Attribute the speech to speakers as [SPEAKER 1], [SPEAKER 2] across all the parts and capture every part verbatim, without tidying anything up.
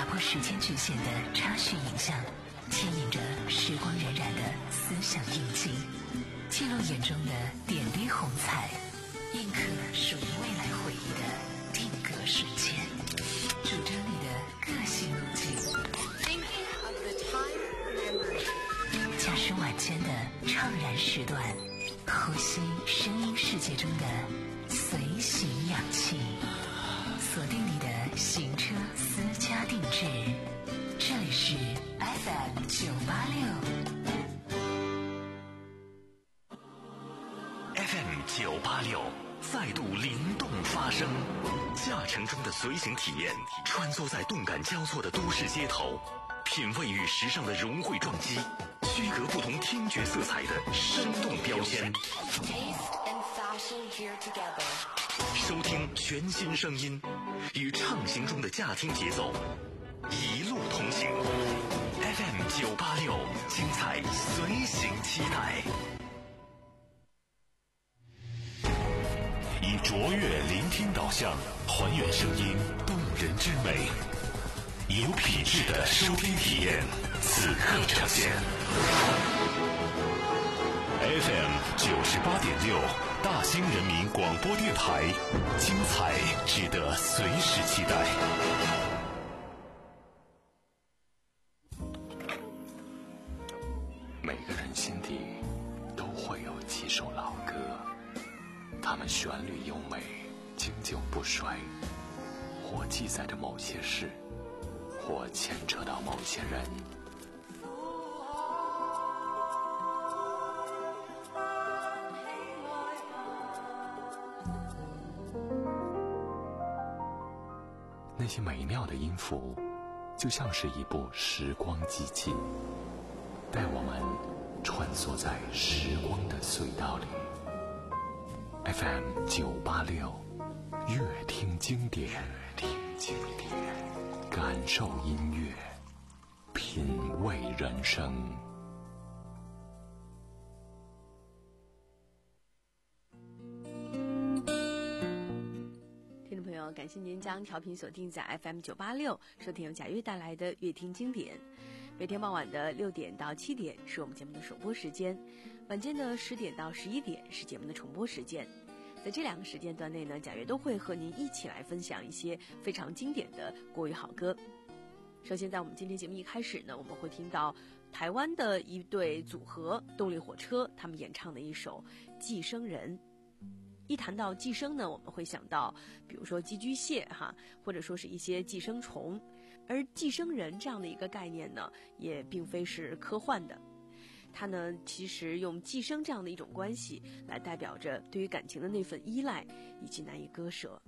[SPEAKER 1] 破时间局限的插叙影像，牵引着时光荏苒的思想印记，记录眼中的点滴红彩，印刻属于未来回忆的定格瞬间，主张你的个性路径。驾驶晚间的怅然时段，呼吸声音世界中的随行氧气，锁定你的行车私家定制，这里是 F M 九八六
[SPEAKER 2] F M 九八六再度灵动发声，驾乘中的随行体验，穿梭在动感交错的都市街头，品味与时尚的融汇撞击，区隔不同听觉色彩的生动标签，收听全新声音，与畅行中的驾听节奏一路同行。 F M 九八六，精彩随行期待。以卓越聆听导向，还原声音动人之美，有品质的收听体验，此刻呈现。F M 九十八点六，大兴人民广播电台，精彩值得随时期待。
[SPEAKER 3] 每个人心底都会有几首老歌，它们旋律优美，经久不衰，或记载着某些事，或牵扯到某些人。那些美妙的音符，就像是一部时光机器，带我们穿梭在时光的隧道里。F M 九八六，乐听经典，乐听经典，感受音乐，品味人生。
[SPEAKER 4] 听众朋友，感谢您将调频锁定在 F M 九八六，收听由贾悦带来的乐听经典。每天傍晚的六点到七点是我们节目的首播时间，晚间的十点到十一点是节目的重播时间。在这两个时间段内呢，贾悦都会和您一起来分享一些非常经典的国语好歌。首先在我们今天节目一开始呢，我们会听到台湾的一对组合动力火车他们演唱的一首《寄生人》。一谈到寄生呢，我们会想到比如说寄居蟹哈，或者说是一些寄生虫，而寄生人这样的一个概念呢，也并非是科幻的。它呢，其实用寄生这样的一种关系来代表着对于感情的那份依赖以及难以割舍。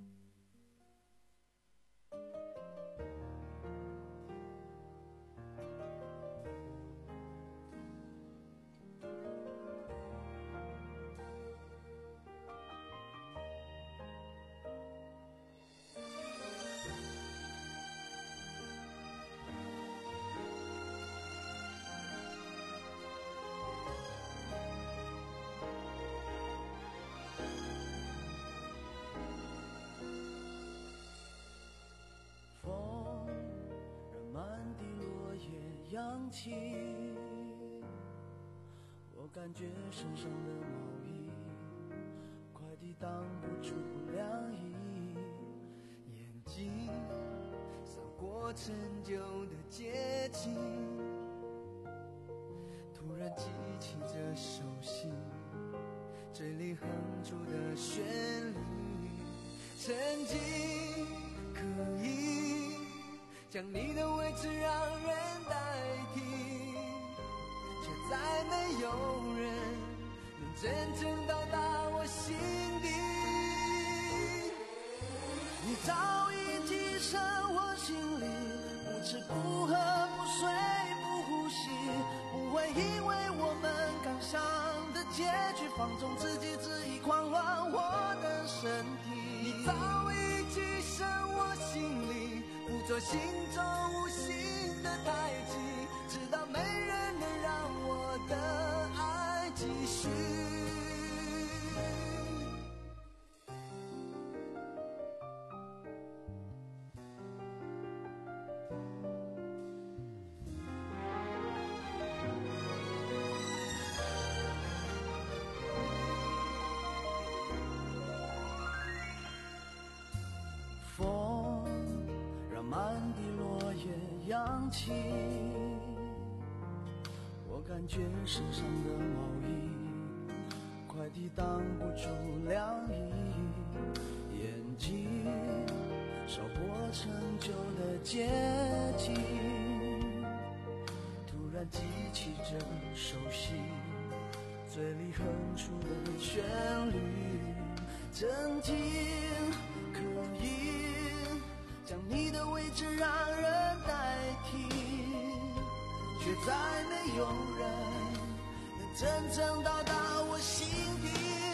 [SPEAKER 5] 扬起，我感觉身上的毛衣快抵挡不住凉意，眼睛扫过陈旧的街景，突然记起这熟悉嘴里哼出的旋律，曾经可以将你的位置让人代替，却再没有人能真正到达我心底。你早已寄生我心里，不吃不喝不睡不呼吸，不会因为我们刚想的结局放纵自己恣意狂乱我的身体。你早已寄生我心里，不做心中无形的太极，直到没人能让我的爱继续。 扬起，我感觉身上的毛衣快抵挡不住凉意，眼睛烧破陈旧的街景，突然记起这熟悉嘴里哼出的旋律，曾经可以将你的位置让人代替，却再没有人能真正到达我心底。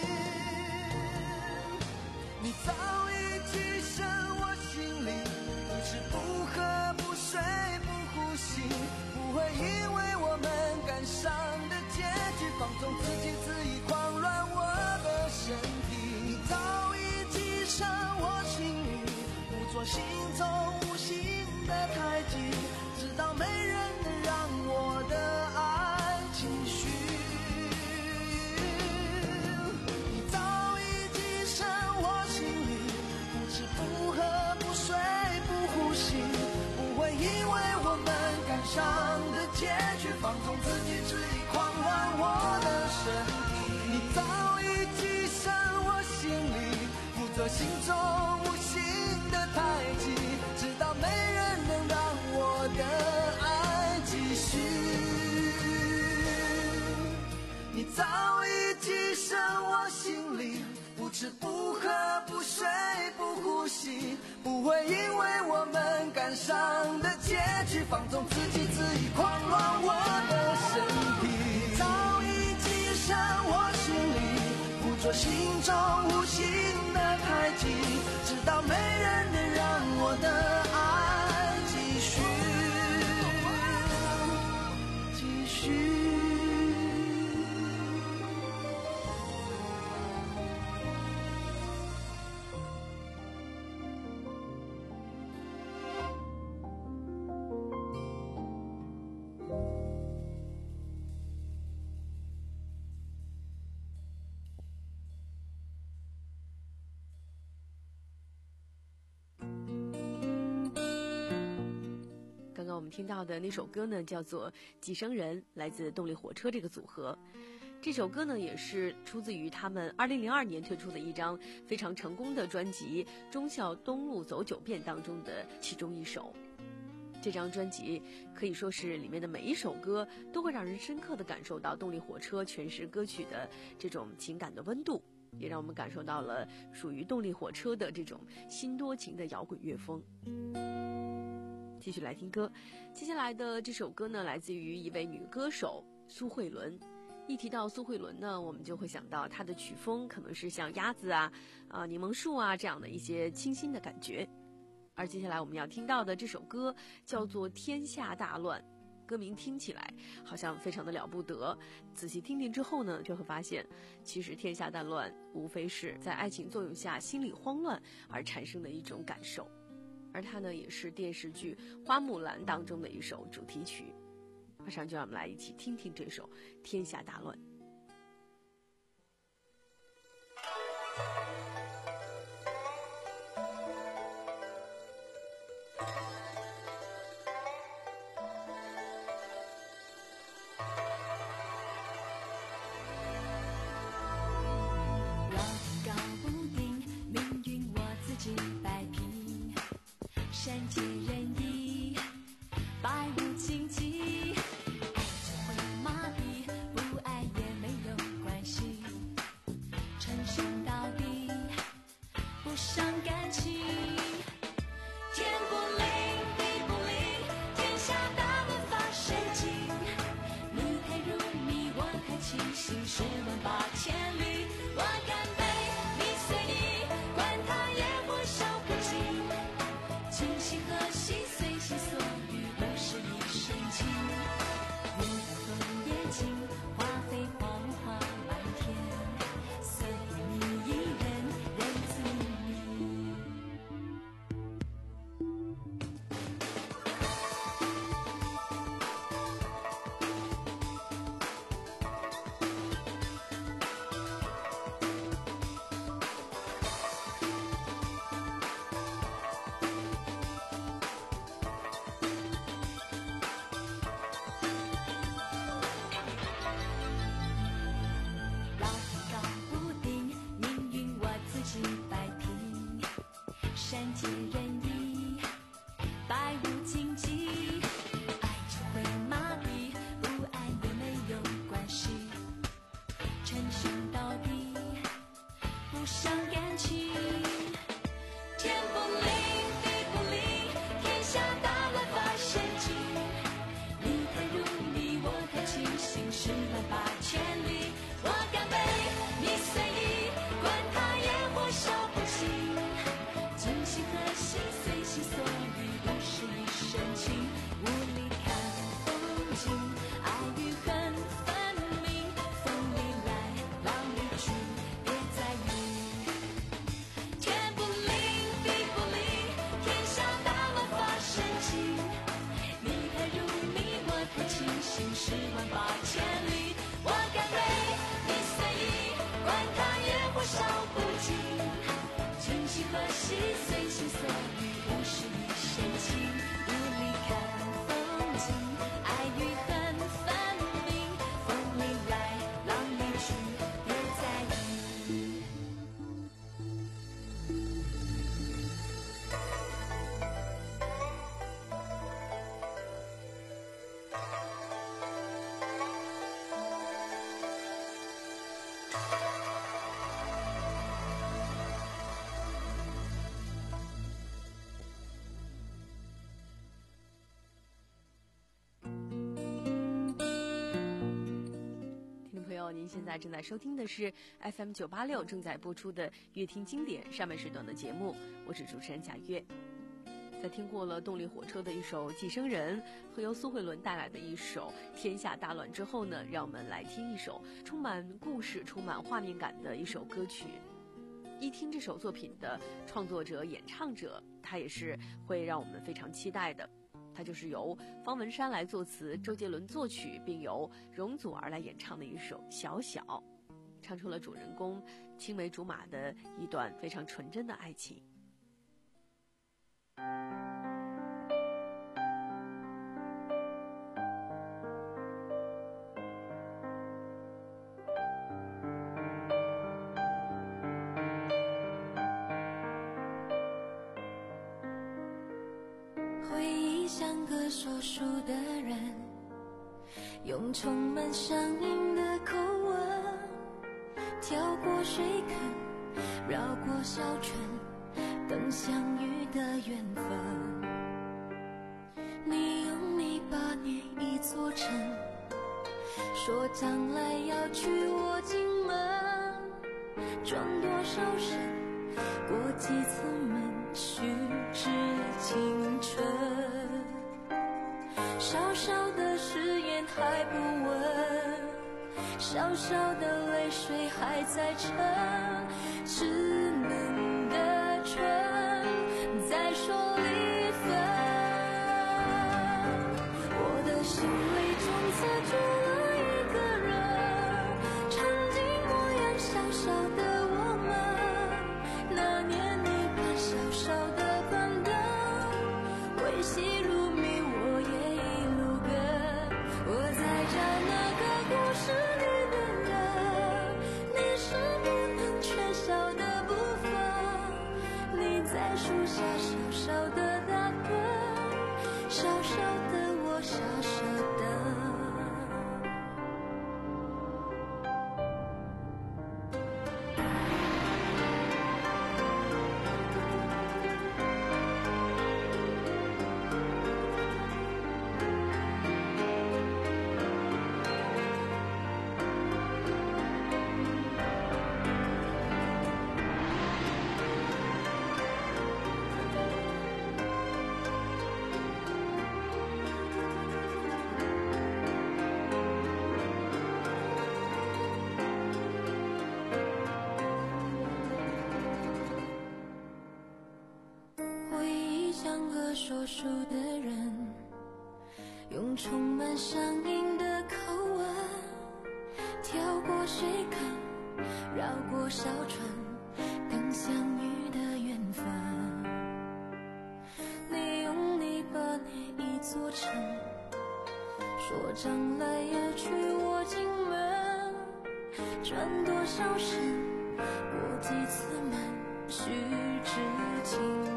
[SPEAKER 5] 你早已跻身我心里，不吃不喝不睡不呼吸，不会因为我们感伤的结局放纵自己恣意狂乱我的身体。你早已跻身我心里，不做心中无形的太极，直到没人能让我的爱继续。你早已跻身我心里，不吃不喝不睡不呼吸，不会因为我们感伤的结局放纵自己恣意狂乱我的身体。你早已跻身我心里，不做心中无形的太极，直到没人能让我的爱继续。你早已跻身我心里，不吃不喝不睡不呼吸，不会因为我们感伤的结局放纵自己恣意狂乱我的身体。你早已跻身我心里，不做心中无形的太极，直到没人能让我的爱继续继续。
[SPEAKER 4] 我们听到的那首歌呢，叫做《寄生人》，来自动力火车这个组合。这首歌呢，也是出自于他们二零零二年推出的一张非常成功的专辑《忠孝东路走九遍》当中的其中一首。这张专辑可以说是里面的每一首歌都会让人深刻地感受到动力火车诠释歌曲的这种情感的温度，也让我们感受到了属于动力火车的这种心多情的摇滚乐风。继续来听歌，接下来的这首歌呢，来自于一位女歌手苏慧伦。一提到苏慧伦呢，我们就会想到她的曲风可能是像鸭子啊、啊柠檬树啊这样的一些清新的感觉。而接下来我们要听到的这首歌叫做《天下大乱》，歌名听起来好像非常的了不得，仔细听听之后呢，就会发现其实天下大乱无非是在爱情作用下心理慌乱而产生的一种感受。而它呢，也是电视剧《花木兰》当中的一首主题曲。马上就让我们来一起听听这首《天下大乱》。
[SPEAKER 6] 善解人意，百无禁忌，爱就会麻痹，不爱也没有关系，称兄道弟，不伤感情。天不灵，地不灵，天下大乱发神经。你太入迷，我太清醒，试问八千里，我干杯，你随你，管他野火烧不尽。情心和心，随心所欲，不是一身轻。云风也尽，花飞黄花满天，随你一人，人自你。 善解人意，百无禁忌，爱就会麻痹，不爱也没有关系，称兄道弟，不伤感情。天不灵，地不灵，天下大乱发神经。你太入迷，我太清醒，十万八千里，我干杯，你随意，管他烟火烧不尽。真心和心，随心所欲，不是一深情，无力看风景，爱与恨分明，风里来，浪里去，别在意。天不灵，地不灵，天下大乱发神经。你太入迷，我太清醒，十万八千里，我干杯，你随意，管他烟火烧不尽。真心和心，随心所欲，不是一深情，无力看风景，爱与恨分明，风里来，浪里去，别在意。
[SPEAKER 4] 听众朋友，您现在正在收听的是 F M 九八六正在播出的乐听经典上半时段的节目，我是主持人贾月。在听过了动力火车的一首《寄生人》和由苏慧伦带来的一首《天下大乱》之后呢，让我们来听一首充满故事、充满画面感的一首歌曲。一听这首作品的创作者、演唱者，他也是会让我们非常期待的。它就是由方文山来作词，周杰伦作曲，并由容祖儿来演唱的一首《小小》，唱出了主人公青梅竹马的一段非常纯真的爱情。
[SPEAKER 6] 回忆像个说书的人，用充满乡音的口吻，跳过水坑，绕过小村，等相遇的缘分。你用泥巴捏一座城，说将来要娶我进门，转多少身，过几次门，虚掷青春。小小的誓言还不稳，小小的泪水还在沉，稚嫩的唇再说离分。我的心里从此住了一个人，曾经模样小小的我们，那年你看小小的板凳，微细如谜我也一路跟。我在找那个故事里的人，你是不能缺少的部分。你在树下小小的打盹，小小的我傻傻等。说书的人，用充满乡音的口吻，跳过水坑，绕过小村，等相遇的缘分。你用泥巴捏一座城，说将来要娶我进门，转多少身，过几次门，虚掷青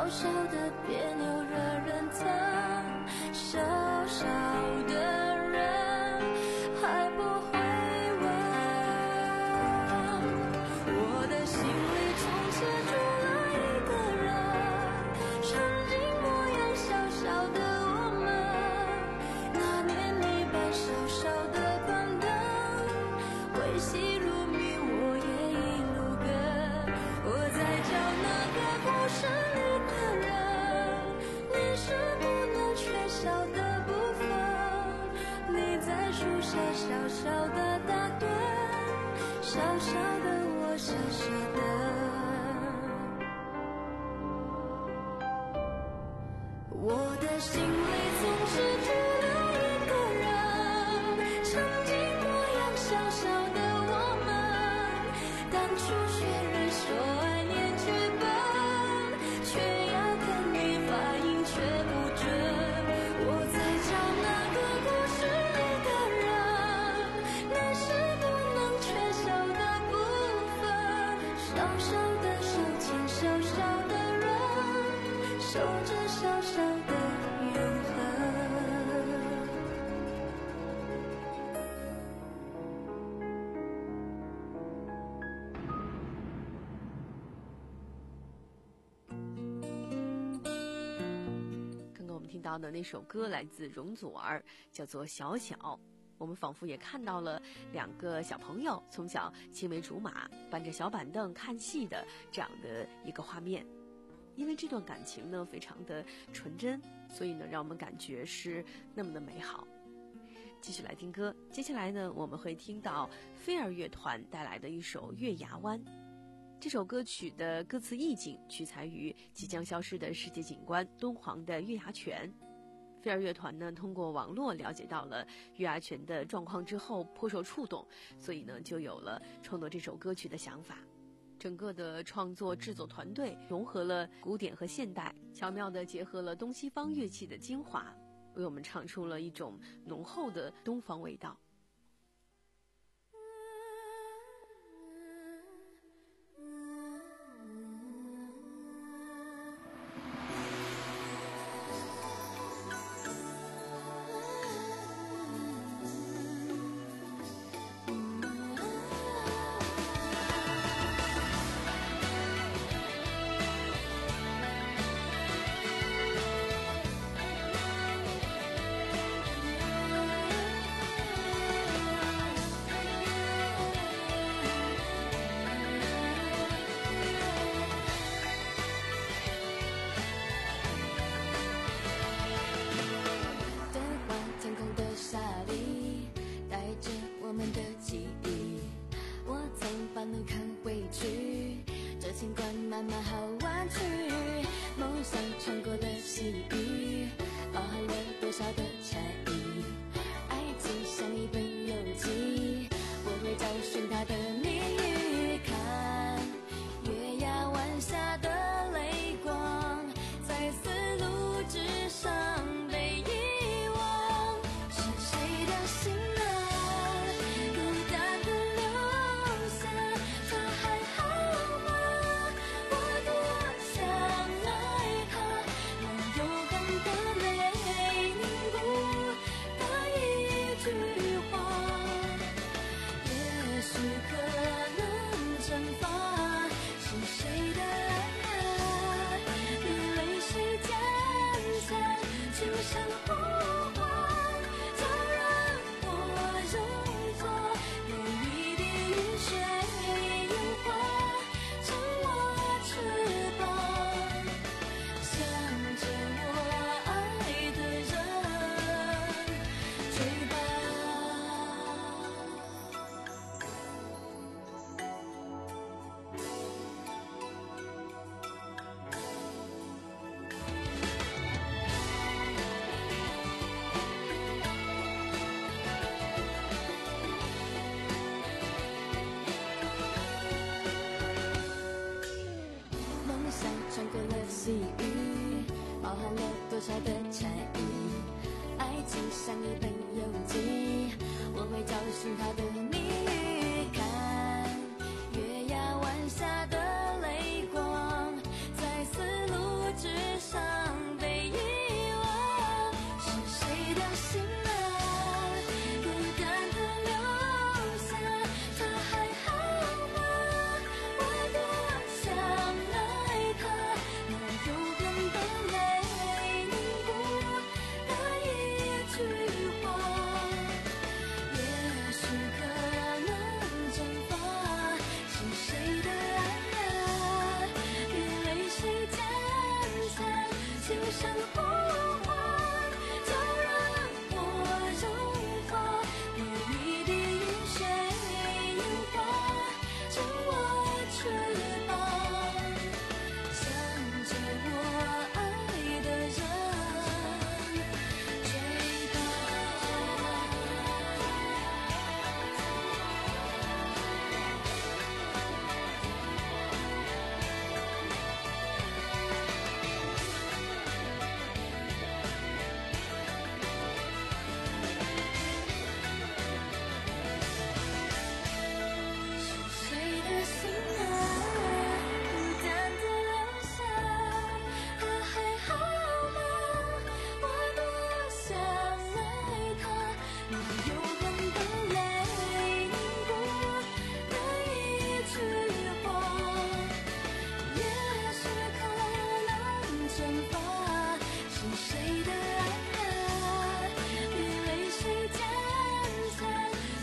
[SPEAKER 6] 小小的别扭惹人疼，小小的人还不会问。我的心里充斥住了一个人，曾经模样小小的我们，那年你把小小的关灯，微细如谜我也一路跟。我在讲那个故事里的人，你是不能缺少的部分。你在树下小小的打盹，小小的我小小的。我的心里总是住了一个人，曾经模样小小的我们，当初学人说爱念剧本，却要看你发音却不准。我在讲那个故事里的人，那是不能缺少的部分。小小的手牵小小的人，守着小小的永恒。
[SPEAKER 4] 刚刚我们听到的那首歌来自容祖儿，叫做《小小》。我们仿佛也看到了两个小朋友从小青梅竹马，搬着小板凳看戏的这样的一个画面。因为这段感情呢非常的纯真，所以呢让我们感觉是那么的美好。继续来听歌，接下来呢我们会听到飞儿乐团带来的一首《月牙湾》。这首歌曲的歌词意境取材于即将消失的世界景观敦煌的月牙泉。飞儿乐团呢通过网络了解到了月牙泉的状况之后颇受触动，所以呢就有了创作这首歌曲的想法。整个的创作制作团队融合了古典和现代，巧妙地结合了东西方乐器的精华，为我们唱出了一种浓厚的东方味道。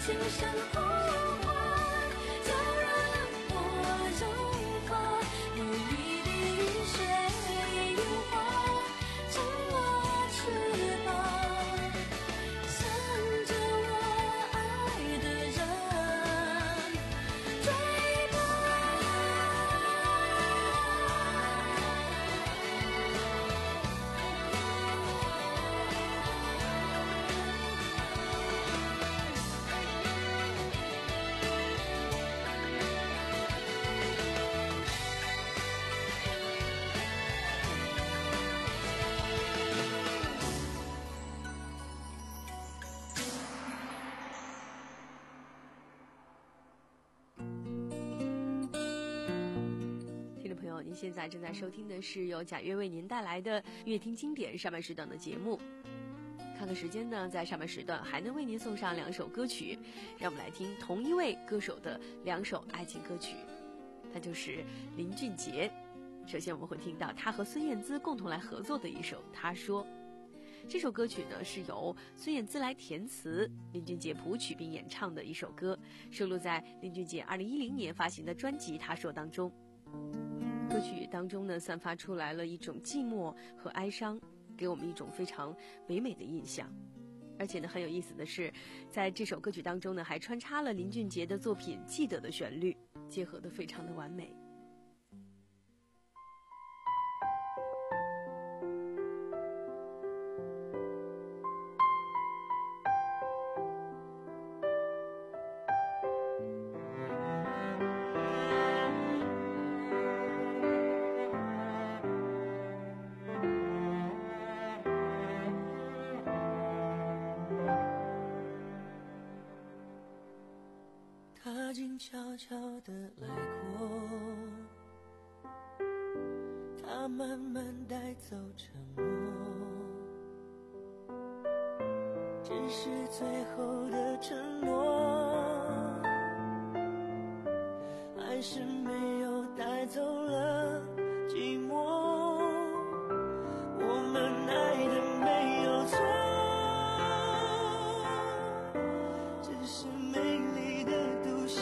[SPEAKER 6] 心像火花，就让我融化，有一滴雨水融化，成我翅膀，向着我爱的人追吧。
[SPEAKER 4] 听众朋友，您现在正在收听的是由贾跃为您带来的乐听经典上半时段的节目。看看时间呢，在上半时段还能为您送上两首歌曲，让我们来听同一位歌手的两首爱情歌曲，他就是林俊杰。首先我们会听到他和孙燕姿共同来合作的一首《他说》。这首歌曲呢是由孙燕姿来填词，林俊杰谱曲并演唱的一首歌，收录在林俊杰二零一零年发行的专辑《他说》当中。歌曲当中呢，散发出来了一种寂寞和哀伤，给我们一种非常唯美的印象。而且呢，很有意思的是，在这首歌曲当中呢，还穿插了林俊杰的作品《记得》的旋律，结合得非常的完美。
[SPEAKER 5] 他静悄悄地来过，他慢慢带走沉默，只是最后的承诺，还是没有带走了寂寞。我们爱的没有错，只是美丽的独秀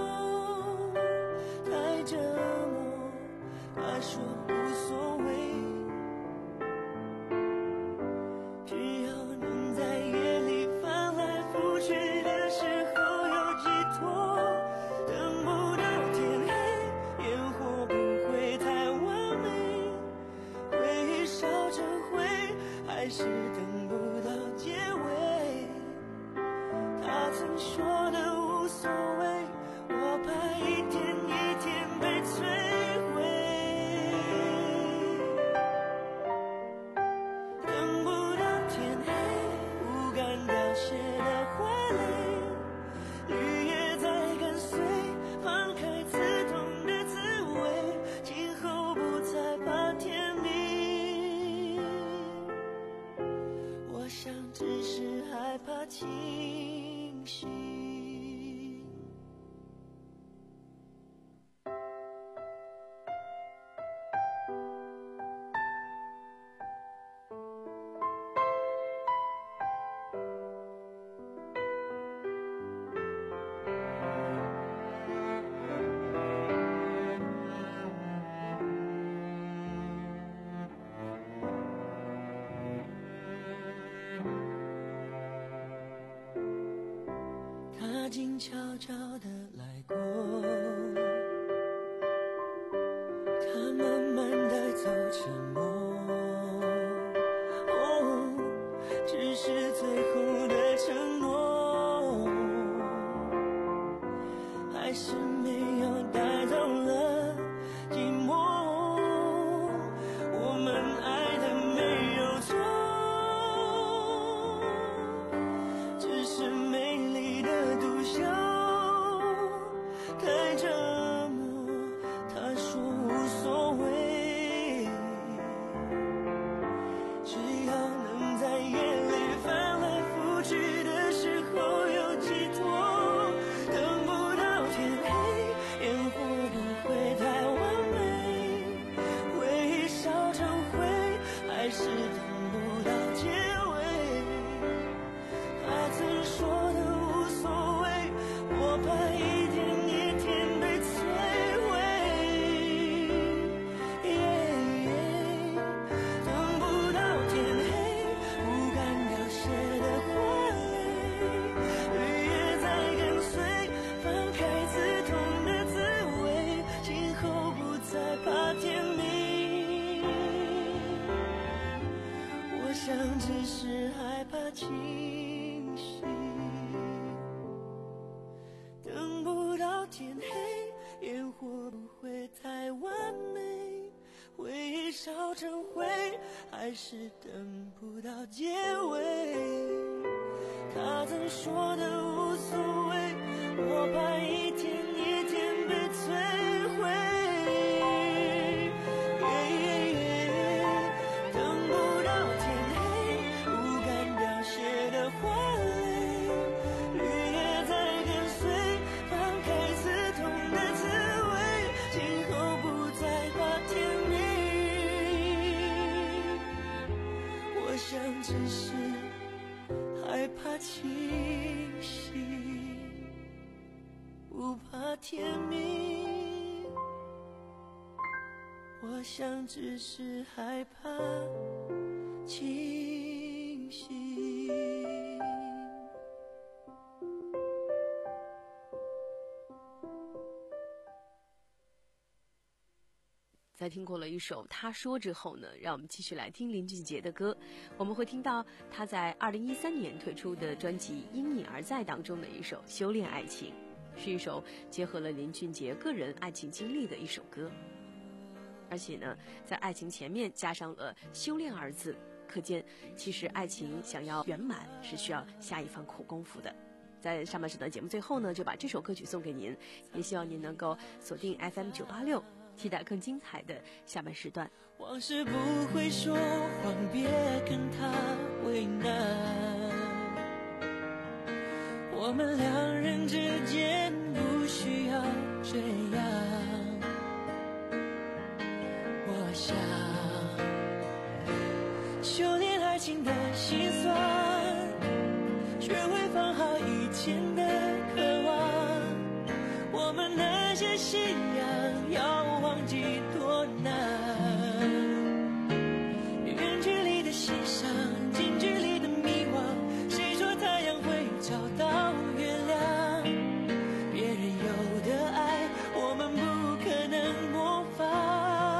[SPEAKER 5] 太折磨。他说无所谓，只要能在夜里翻来覆去的时候有寄托，等不到天黑，烟火不会太完美，回忆烧成灰，还是等不到结尾。他曾说的无所谓，我怕一天一天被摧毁。等不到天黑，不敢凋谢的花蕾，绿叶在跟随，放开刺痛的滋味，今后不再怕天明。我想只是害怕清醒。他静悄悄地来过，他慢慢带走沉默，哦，只是最后的承诺，还是没有带走了寂寞。我们爱的没有错，只是美丽的独秀太折磨。他说无所谓，只要能在夜里翻来覆去的时候有寄托，等不到天黑， 天黑，烟火不会太完美，回忆烧成灰，还是等不到结尾。他曾说的无所谓，我怕一天一天被摧毁。等不到天黑，不敢凋谢的花蕾，绿叶在跟随，放开刺痛的滋味，今后不再怕天明。我想只是害怕清醒，不怕天明。我想只是害怕清醒。
[SPEAKER 4] 在听过了一首《他说》之后呢，让我们继续来听林俊杰的歌。我们会听到他在二零一三年推出的专辑《因你而在》当中的一首《修炼爱情》，是一首结合了林俊杰个人爱情经历的一首歌。而且呢，在爱情前面加上了“修炼”二字，可见其实爱情想要圆满是需要下一番苦功夫的。在上半时段节目最后呢，就把这首歌曲送给您，也希望您能够锁定 F M 九八六，期待更精彩的下半时段。
[SPEAKER 5] 往事不会说谎，别跟他为难，我们两人之间不需要这样。我想修炼爱情的心酸，学会放好以前的渴望，我们那些信仰要忘记多难。远距离的欣赏，近距离的迷惘，谁说太阳会找到月亮？别人有的爱，我们不可能模仿。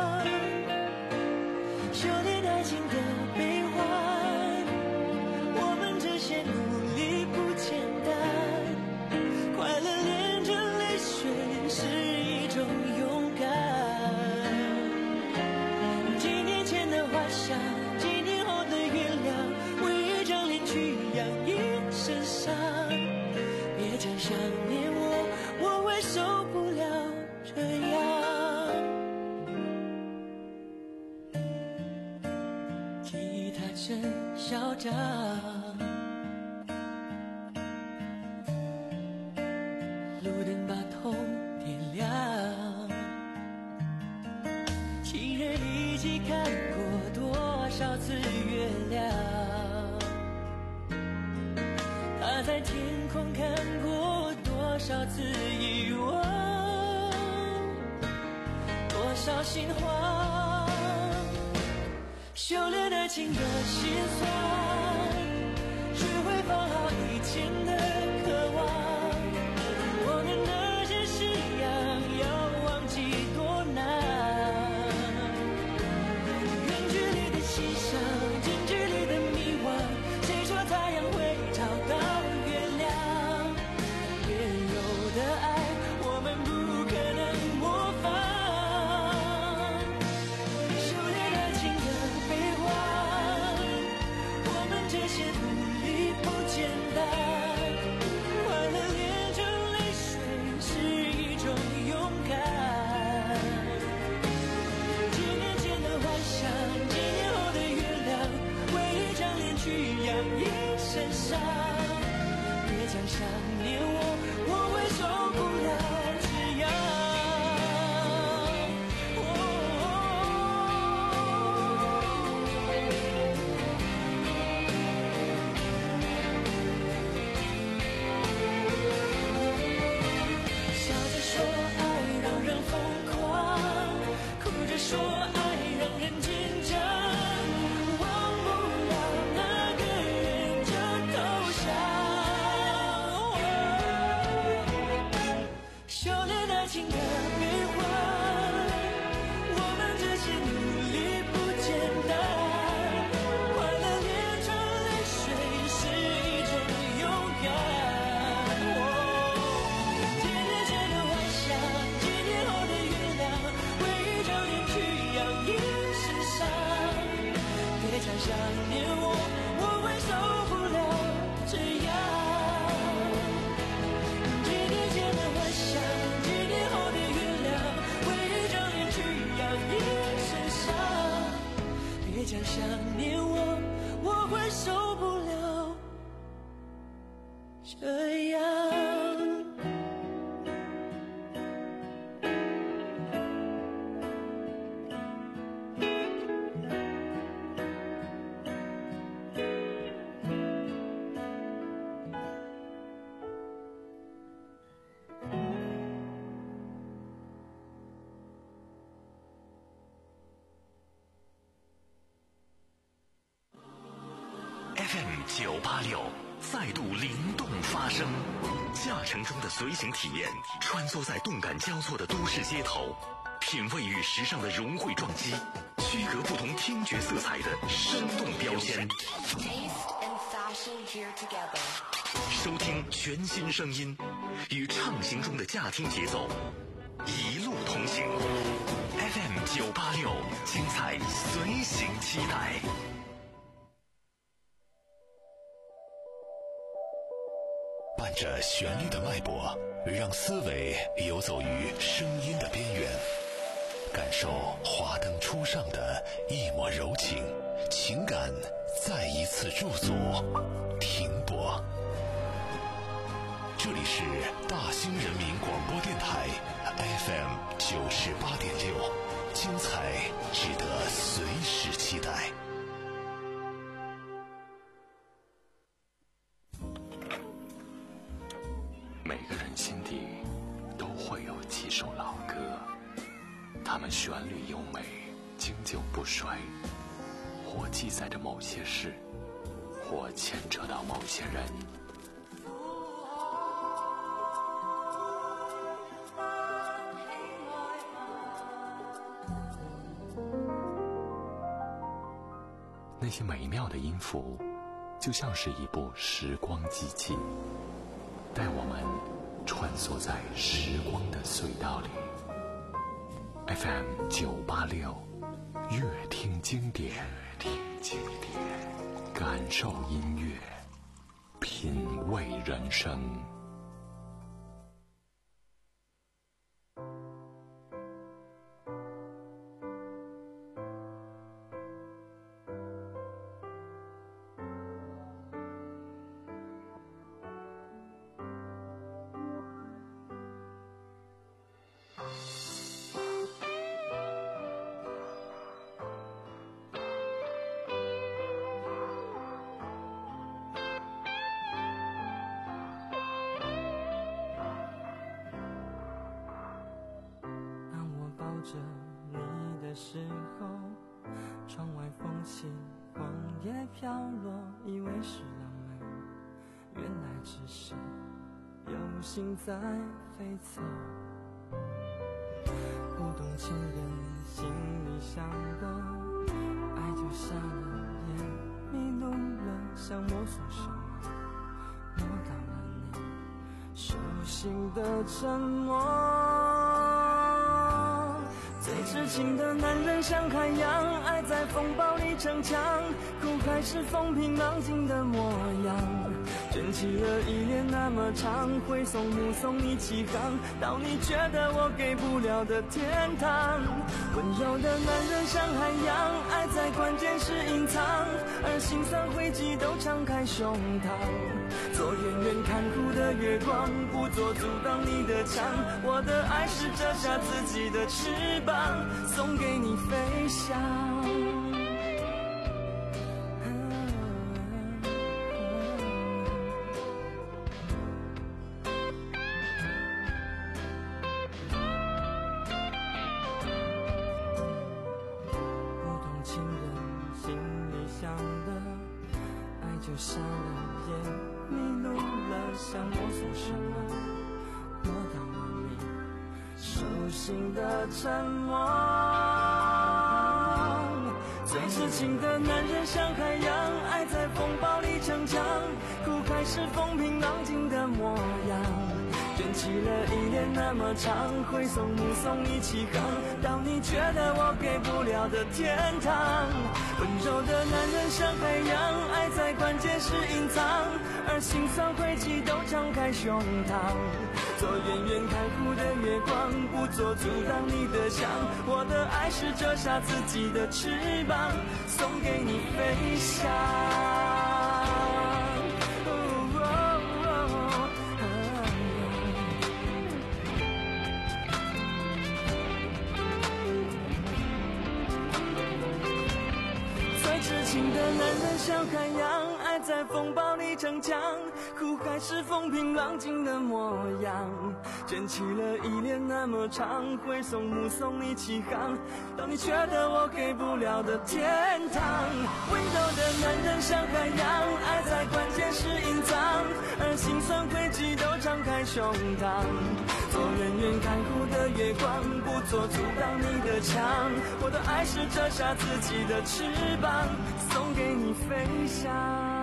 [SPEAKER 5] 修炼爱情的悲欢，我们这些努力不简单，快乐连着泪水是一种勇敢。几年前的幻想，几年后的原谅，为一张脸去养一身伤。别讲想念我，我会受不了这样。吉他真嚣张，路灯把痛点亮，情人一起看过多少次月亮，他在天空看过多少次遗忘，多少心慌。修炼爱情的心酸，学会放好以前的渴望，我们那些信仰要忘记多难。远距离的欣赏，近距离的迷惘，谁说太阳会找到月亮？别人有的爱，我们不可能模仿。修炼爱情的悲欢，我们这些努力不简单，
[SPEAKER 2] 九八六再度灵动发声，驾乘中的随行体验，穿梭在动感交错的都市街头，品味与时尚的融汇撞击，区隔不同听觉色彩的生动标签。收听全新声音，与畅行中的驾听节奏，一路同行。F M 九八六，精彩随行期待。
[SPEAKER 3] 伴着旋律的脉搏，让思维游走于声音的边缘，感受华灯初上的一抹柔情，情感再一次驻足停泊。这里是大兴人民广播电台 F M 九十八点六，精彩值得随时期待。 每个人心底都会有几首老歌，它们旋律优美，经久不衰，或记载着某些事，或牵扯到某些人。那些美妙的音符，就像是一部时光机器，带我们穿梭在时光的隧道里。F M 九八六，乐听经典，乐听经典，感受音乐，品味人生。
[SPEAKER 5] 着你的时候，窗外风起，黄叶飘落，以为是浪漫，原来只是有心在飞走。不懂情人心里想的，爱就瞎了眼，迷路了，想摸索什么，摸到了你手心的沉默。最痴情的男人像海洋，爱在风暴里逞强，苦海是风平浪静的模样，卷起了依恋那么长，会送目送你起航，到你觉得我给不了的天堂。温柔的男人像海洋，爱在关键时隐藏，而心酸汇集都敞开胸膛，做远远看哭的月光，不做阻挡你的墙，我的爱是折下自己的翅膀，送给你飞翔。不懂情人心里想的，爱就瞎了眼，迷路了，想摸索什么，摸到了你手心的沉默。最痴情的男人像海洋，爱在风暴里逞强，苦海是风平浪静的模样，卷起了依恋那么长，会送目送你起航，到你觉得我给不了的天堂。温柔的男人像海洋，爱在关键时隐藏，而心酸汇集都敞开胸膛，做远远看哭的月光，不做阻挡你的墙，我的爱是折下自己的翅膀，送给你飞翔。痴情的男人像海洋，爱在风暴里逞强，苦海是风平浪静的模样，
[SPEAKER 7] 卷起了依恋那么长，挥手目送你起航，到你觉得我给不了的天堂。温柔的男人像海洋，爱在关键时隐藏，而心酸轨迹都张开胸膛。做远远看护的月光，不做阻挡你的墙。我的爱是折下自己的翅膀，送给你飞翔。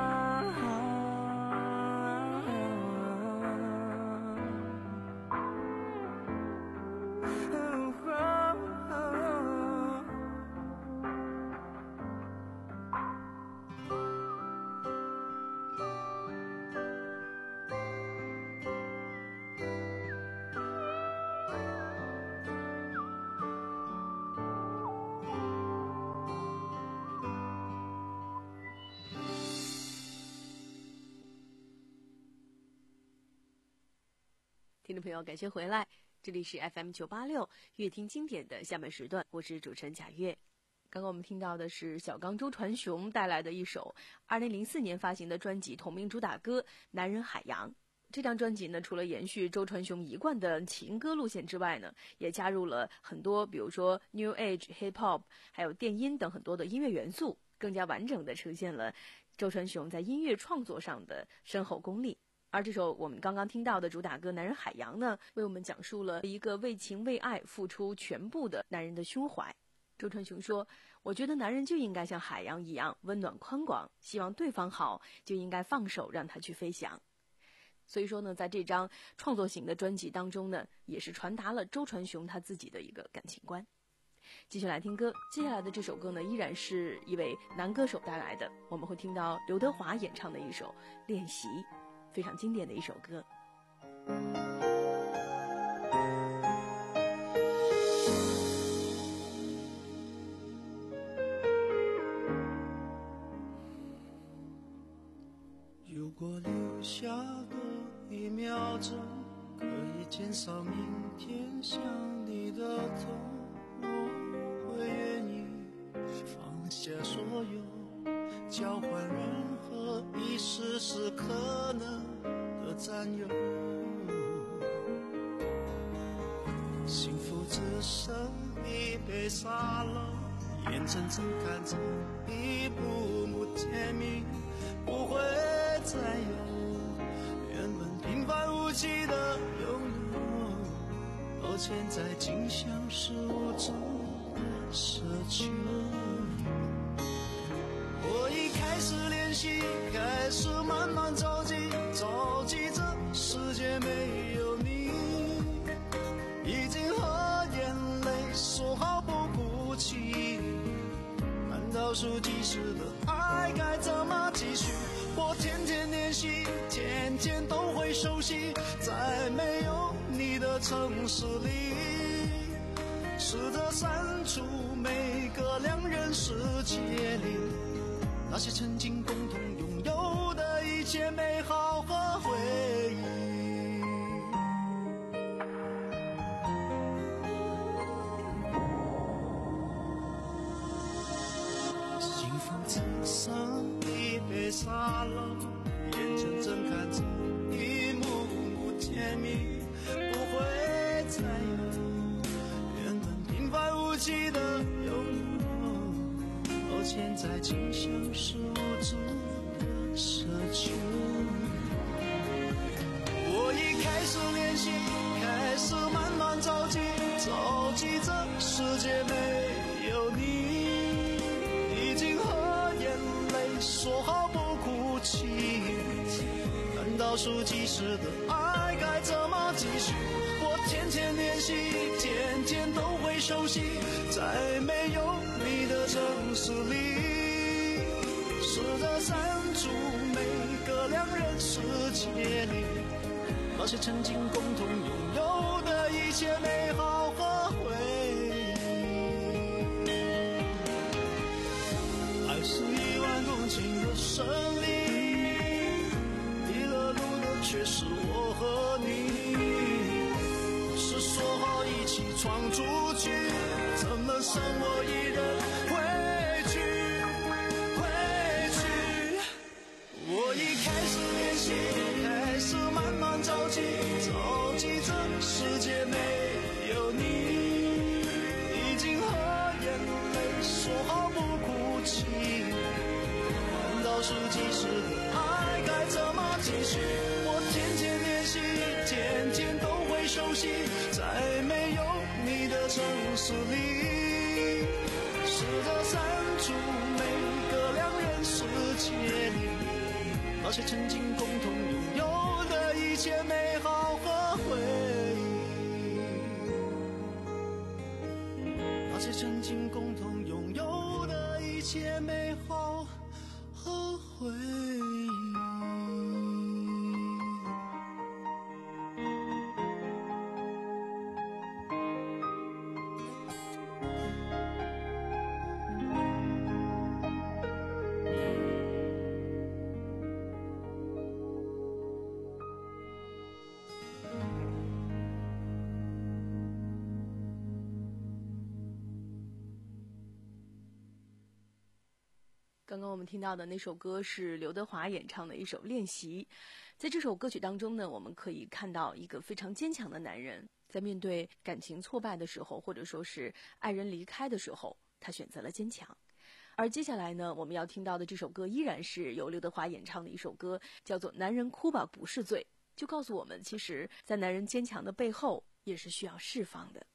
[SPEAKER 4] 听众朋友，感谢回来，这里是 F M 九八六乐听经典的下半时段，我是主持人贾月。刚刚我们听到的是小刚周传雄带来的一首二零零四年发行的专辑同名主打歌《男人海洋》。这张专辑呢，除了延续周传雄一贯的情歌路线之外呢，也加入了很多比如说 New Age、Hip Hop 还有电音等很多的音乐元素，更加完整地呈现了周传雄在音乐创作上的深厚功力。而这首我们刚刚听到的主打歌《男人海洋》呢，为我们讲述了一个为情为爱付出全部的男人的胸怀。周传雄说，我觉得男人就应该像海洋一样温暖宽广，希望对方好就应该放手让他去飞翔。所以说呢，在这张创作型的专辑当中呢，也是传达了周传雄他自己的一个感情观。继续来听歌，接下来的这首歌呢，依然是一位男歌手带来的，我们会听到刘德华演唱的一首《练习》，非常经典的一首歌。
[SPEAKER 5] 如果留下多一秒钟，可以减少明天想你的痛，我会愿意放下所有，交换任何一丝丝可能的占有。幸福只剩一杯沙漏，眼睁睁看着一幕幕甜蜜不会再有，原本平凡无奇的拥有，到现在竟像是无助的奢求。我已开始练习，开始慢慢着急，着急这世界没有你，已经和眼泪说好不哭泣，难道数计时的爱该怎么继续？我天天练习，天天都会熟悉，在没有你的城市里，试着删除每个两人世界里那些曾经共同拥有的一切美好和回忆。幸福只剩一杯沙漏，眼睁睁看着一幕幕甜蜜不会再有，原本平凡无奇的拥有，到现在竟像是无助的奢求。我已开始练习，开始慢慢着急，着急这世界没有你，已经和眼泪说好不哭泣，难道数计时的爱该怎么继续？我天天练习，天天都会熟悉，在没有你的城市里，试着删除每个两人世界里那些曾经共同拥有的一切美好和回忆。爱是一万公顷的森林，迷了路的却是我和你，是说好一起闯出去，怎么剩我一人回去回去？我已开始练习，开始慢慢着急，着急着是及时的爱该怎么继续。我渐渐练习，渐渐都会熟悉，在没有你的城市里，试着删除每个两人世界里那些曾经共同拥有的一切美好和回忆，那些曾经共同拥有的一切美好和回忆。
[SPEAKER 4] 刚刚我们听到的那首歌是刘德华演唱的一首《练习》。在这首歌曲当中呢，我们可以看到一个非常坚强的男人，在面对感情挫败的时候，或者说是爱人离开的时候，他选择了坚强。而接下来呢，我们要听到的这首歌依然是由刘德华演唱的一首歌，叫做《男人哭吧不是罪》，就告诉我们，其实在男人坚强的背后也是需要释放的。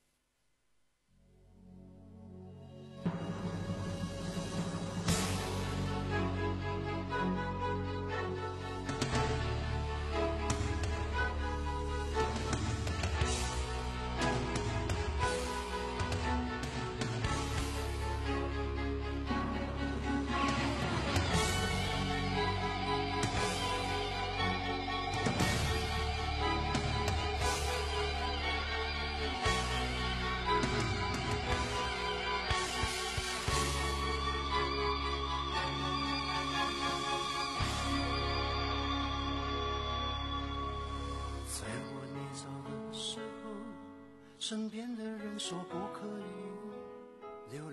[SPEAKER 5] 身边的人说不可以流泪，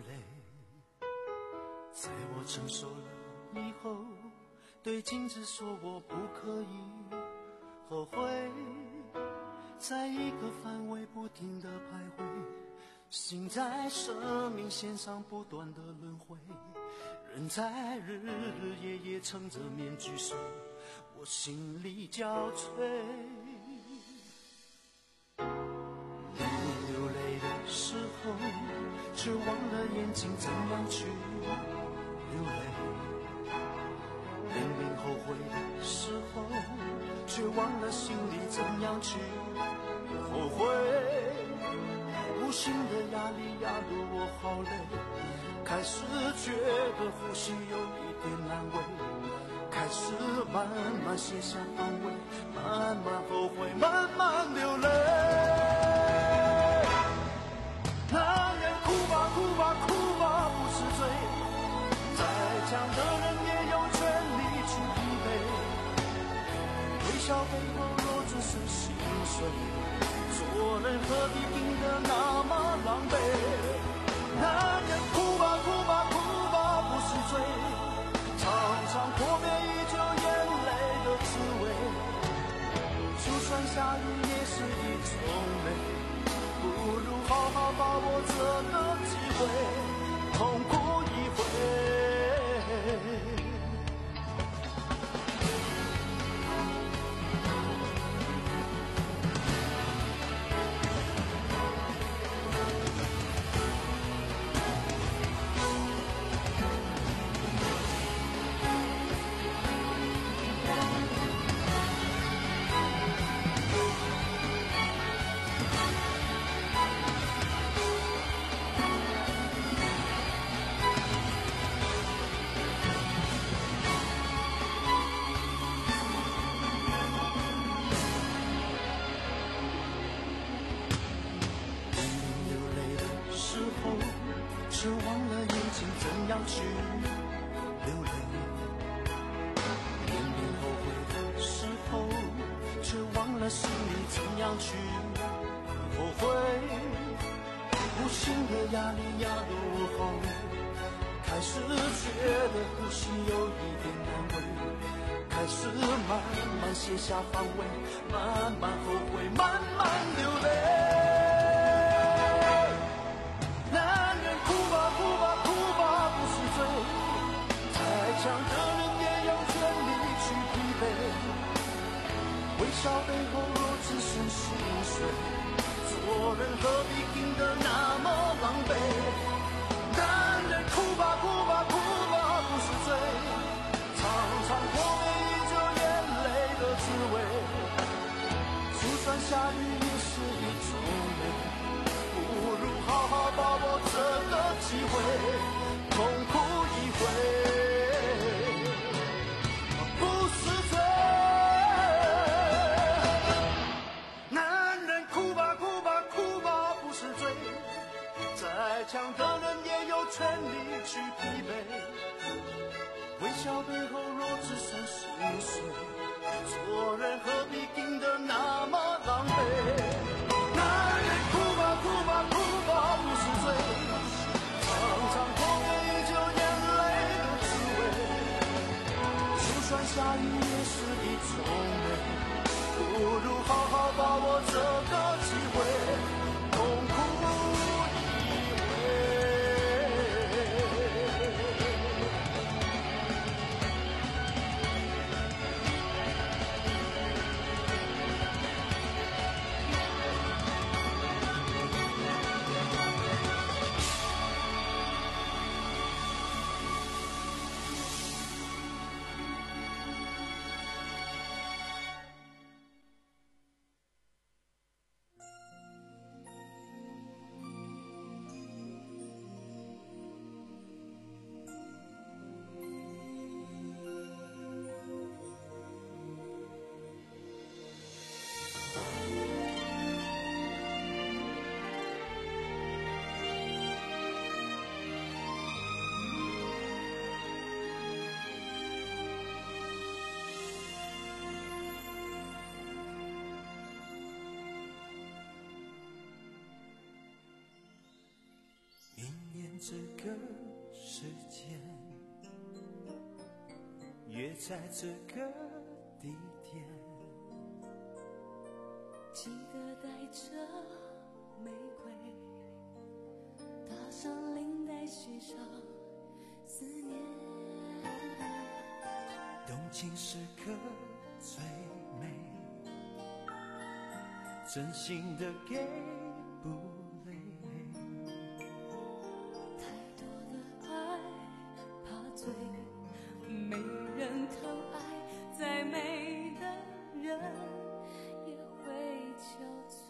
[SPEAKER 5] 在我成熟了以后，对镜子说我不可以后悔，在一个范围不停地徘徊，心在生命线上不断的轮回，人在日日夜夜撑着面具睡，我心里憔悴。时候却忘了眼睛怎样去流泪，明明后悔的时候却忘了心里怎样去后悔，无形的压力压得我好累，开始觉得呼吸有一点难为，开始慢慢卸下防卫，慢慢后悔，慢慢流泪。男人哭吧哭吧哭吧不是罪，再强的人也有权利去疲惫，微笑背后若只是心碎，做人何必拼得那么狼狈。男人哭吧哭吧哭吧不是罪，常常破灭依旧眼泪的滋味，就算下雨也是一种美，不如好好把握这个机会，痛苦一回。却忘了眼睛怎样去流泪，明明后悔的时候，却忘了心里怎样去后悔，无形的压力压得我好累，开始觉得呼吸有一点难为，开始慢慢卸下防卫，慢慢后悔，慢慢流泪。男人哭吧哭吧哭吧不是罪，再强的人也有睡？做人何必拼得那么狼狈？男人哭吧哭吧哭吧不是罪，常常脱离就眼泪的滋味。就算下雨也是一种美，不如好好把握这个机会，痛哭一回。不是罪，男人哭吧哭吧哭吧不是罪，再强的人也有权利去疲惫。微笑背后若只剩心碎，做人何必拼得那么狼狈？男人哭吧哭吧哭吧不是罪，常常脱离就眼泪的滋味。就算下雨也是一种美，不如好好把握这个机会，痛哭一回。这个时间，约在这个地点，
[SPEAKER 6] 记得带着玫瑰，搭上领带，系上思念。
[SPEAKER 5] 动情时刻最美，真心的给不
[SPEAKER 6] 没人疼爱，再美的人也会憔悴。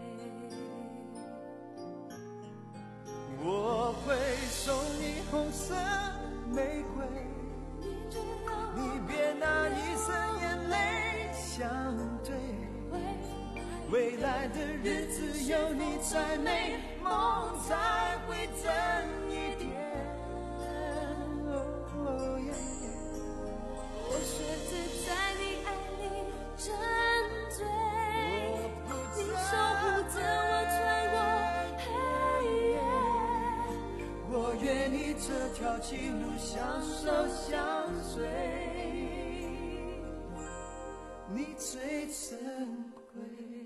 [SPEAKER 5] 我会送你红色玫瑰，你别拿一生眼泪相对。未来的日子有你才美，梦才会真一点。
[SPEAKER 6] 我学着在你爱里沉醉，你守护着我穿过黑夜。
[SPEAKER 5] 我愿你这条情路相守相随，你最珍贵。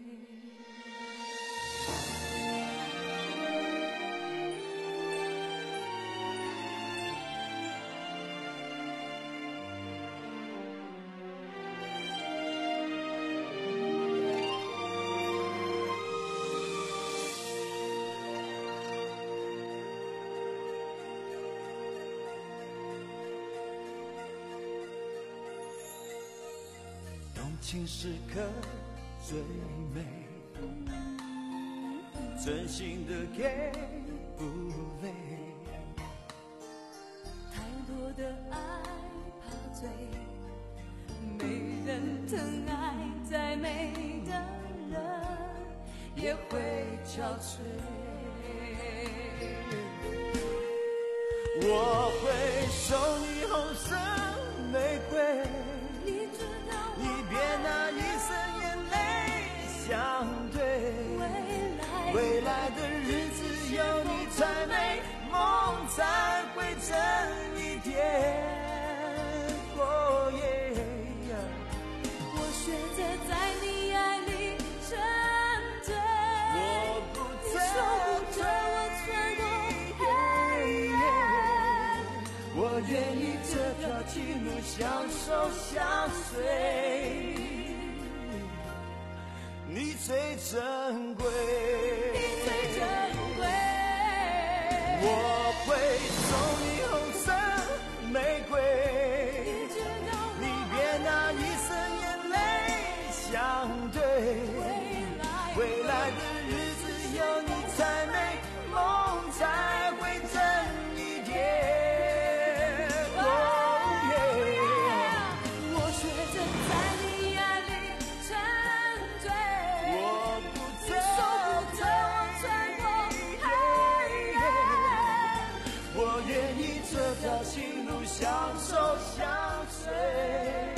[SPEAKER 5] 情时刻最美，真心的给不累。
[SPEAKER 6] 太多的爱怕醉，没人疼爱，再美的人也会憔悴。
[SPEAKER 5] 我会送你红色玫瑰，别拿一生眼泪相对，未来的日子有你才美，梦才会真一点。哦耶！
[SPEAKER 6] 我学着在你爱里沉醉，
[SPEAKER 5] 我不
[SPEAKER 6] 你守护着我穿过黑夜。
[SPEAKER 5] 我愿你这条情路相守相随， 你最珍贵，
[SPEAKER 6] 你最珍贵。
[SPEAKER 5] 我会送你红色玫瑰，
[SPEAKER 6] 你知道吗？
[SPEAKER 5] 你别拿一生眼泪相对，未来的日子有你才美，梦才会真一点。这条情路相守相随，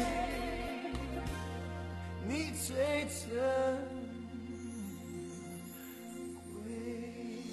[SPEAKER 5] 你最珍贵。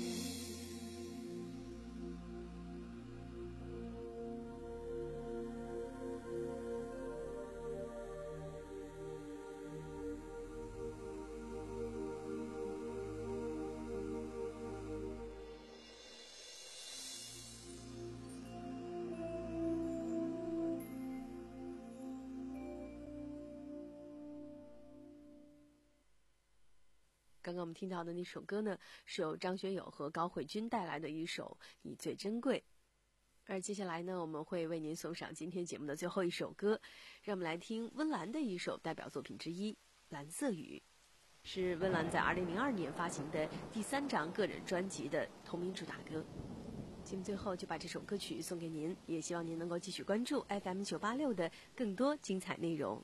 [SPEAKER 4] 刚刚我们听到的那首歌呢，是由张学友和高慧君带来的一首《你最珍贵》。而接下来呢，我们会为您送上今天节目的最后一首歌，让我们来听温岚的一首代表作品之一《蓝色雨》，是温岚在二零零二年发行的第三张个人专辑的同名主打歌。节目最后就把这首歌曲送给您，也希望您能够继续关注 F M 九八六的更多精彩内容。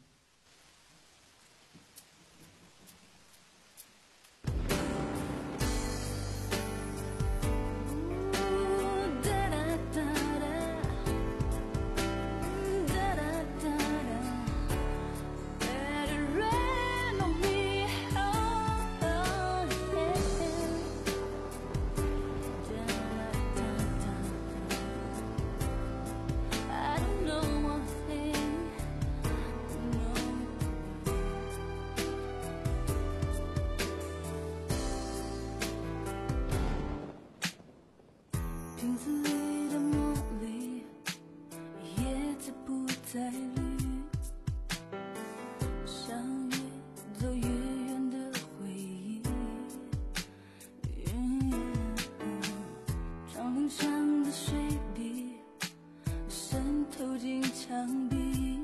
[SPEAKER 6] 瓶子里的茉莉，叶子不再绿，像越走越远的回忆。窗棂上的水滴渗透进墙壁，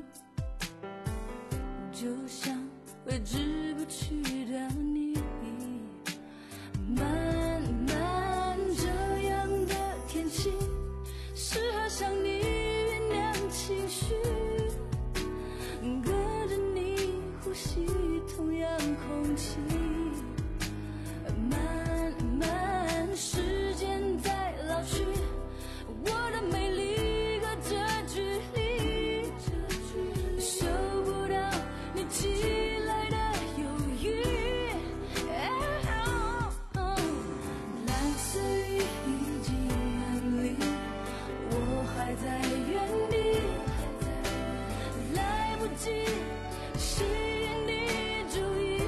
[SPEAKER 6] 就像挥之不去的你。慢慢这样的天气，适合向你酝酿情绪，跟着你呼吸同样空气。慢慢时间在老去，我的美丽隔着距离，收不到你寄来的犹豫。蓝色雨已经远离，我还在原地，来不及吸引你注意。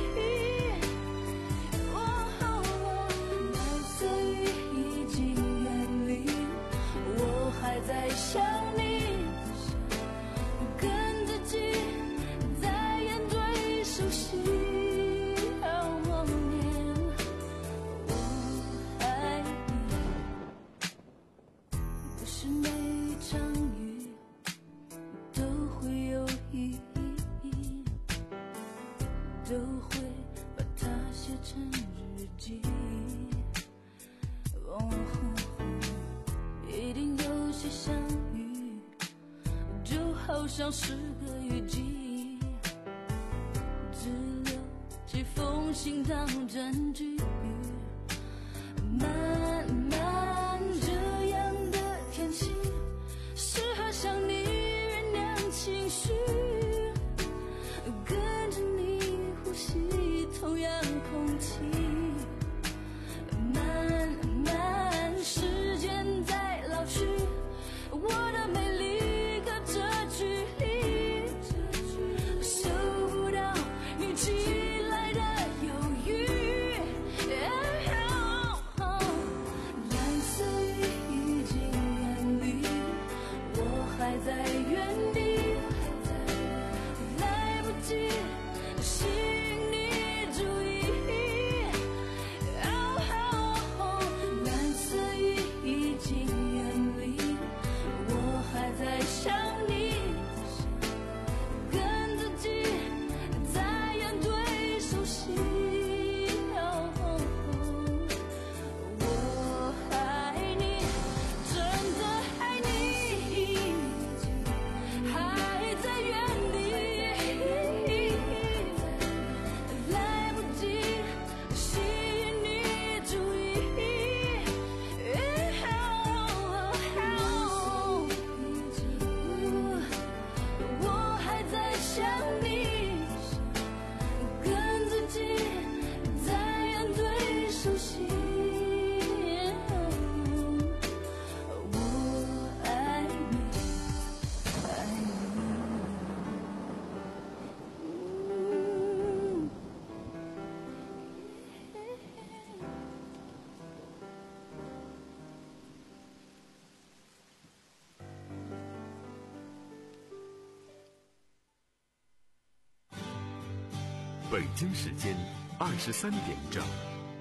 [SPEAKER 6] 蓝色雨已经远离，我还在想你，跟自己在眼追熟悉。默念我爱你，不是每一场雨都会有意义，都会把它写成日记。哦，一定有些相遇，就好像是个雨季，只留几封信当证据。慢慢这样的天气，适合向你酝酿情绪，跟着你呼吸同样空气。慢慢时间在老去，我的美丽隔着距离，收不到你寄来的犹豫。
[SPEAKER 8] 北京时间二十三点整。